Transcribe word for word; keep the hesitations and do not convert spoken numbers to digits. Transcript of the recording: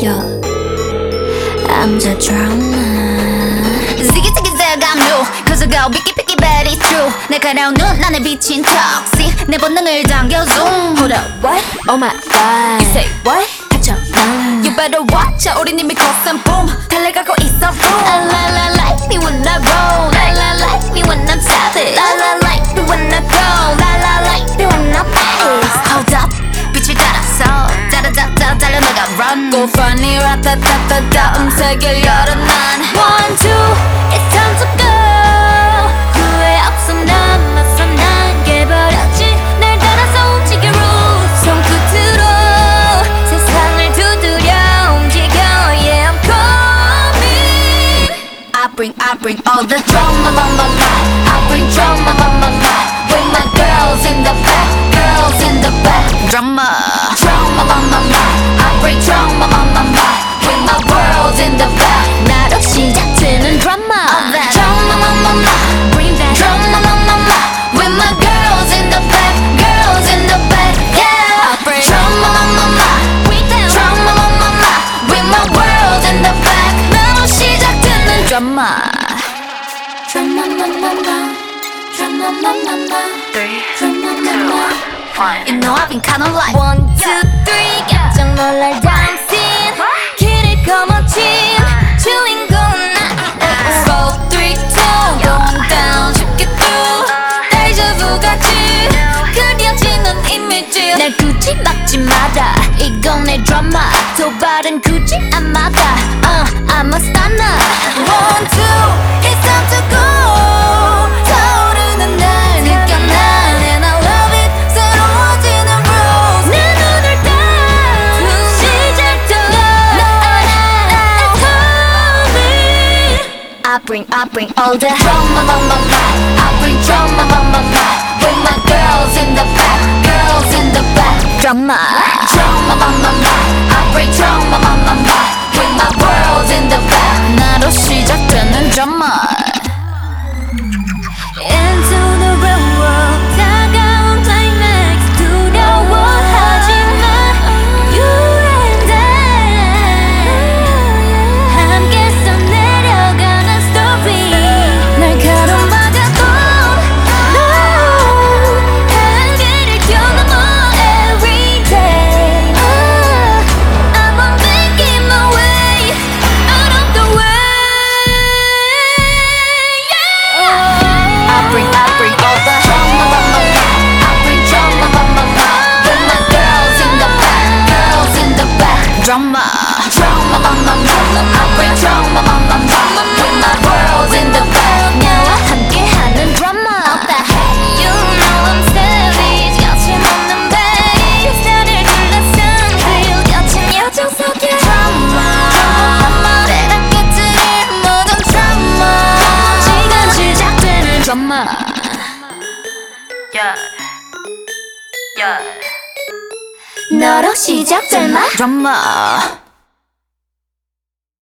Yo, I'm the drama. Ziggy ziggy zag I'm new Cause I go picky picky but it's true 날카로운 눈 안에 비친 턱시 내 본능을 당겨 zoom. Hold up, what? Oh my god. You say what? 닥쳐, 난. You better watch out 우린 이미 cross and boom 달려가고 있어 boom. La la la like me when I roll La la like me when I'm savage La la like me when I go La la like me when I'm fast. Hold up 빛을 따라서 따라따따 달려나가 run Go funny 라타타타타 음색을 열어 난 One two it's time to go 후회 없어 난 맞서 난 깨버렸지 날 따라서 움직여 rules 손끝으로 세상을 두드려 움직여 Yeah I'm coming I bring I bring all the drama my my my I bring drama my my my With my girls in the back girls in the back Drama Drama my my my I bring drama my my my With my world in the back 나로 시작되는 drama Drama my my my Bring that drama my my my With my girls in the back girls in the back Yeah I bring drama my my my Bring that drama my my my With my world in the back 나로 시작되는 drama Drama my my my Drama my my my Three, drama my my One. You know I've been kinda like One, two, three 깜짝 놀랄 다음 scene 길을 거머쥔 주인공은 나 Four, three, two Going down 쉽게 through 데자부 같이 그려지는 이미지 날 굳이 막지 마라 이건 내 드라마 도발은 굳이 안 막아 uh, I'm a stunner One, two It's time to go 타오르는 날 느껴 난 And I love it 새로워지는 rules 내 눈을 딱 시작되어 It's coming I bring, I bring all the drama, my, my, my I bring drama, my, my, my With my girls in the back, girls in the back Drama, drama, my, my, my I bring drama, my, my, my With my world in the back 나로 시작되는 drama Into the real world 다가온 climax 두려워하지마 You and I 함께 써내려가는 story 날카로운 바다도 No 한계를 뛰어넘어 every day uh, I'm on making my way out of the way yeah. I bring, I bring all the drama, my, my, my. I bring drama, my, my, my. With my girls in the back, girls in the back. Drama, drama, my, my, my. I bring drama, my, my, my. With my world in the back. 나와 함께하는 drama. You know I'm savage, 거침없는 bass. 나를 둘러싼 그려진 여정 속에 drama, drama. 내가 깨뜨릴 모든 drama. 지금 시작되는 drama. Yeah, yeah. 너로 시작될 마 drama.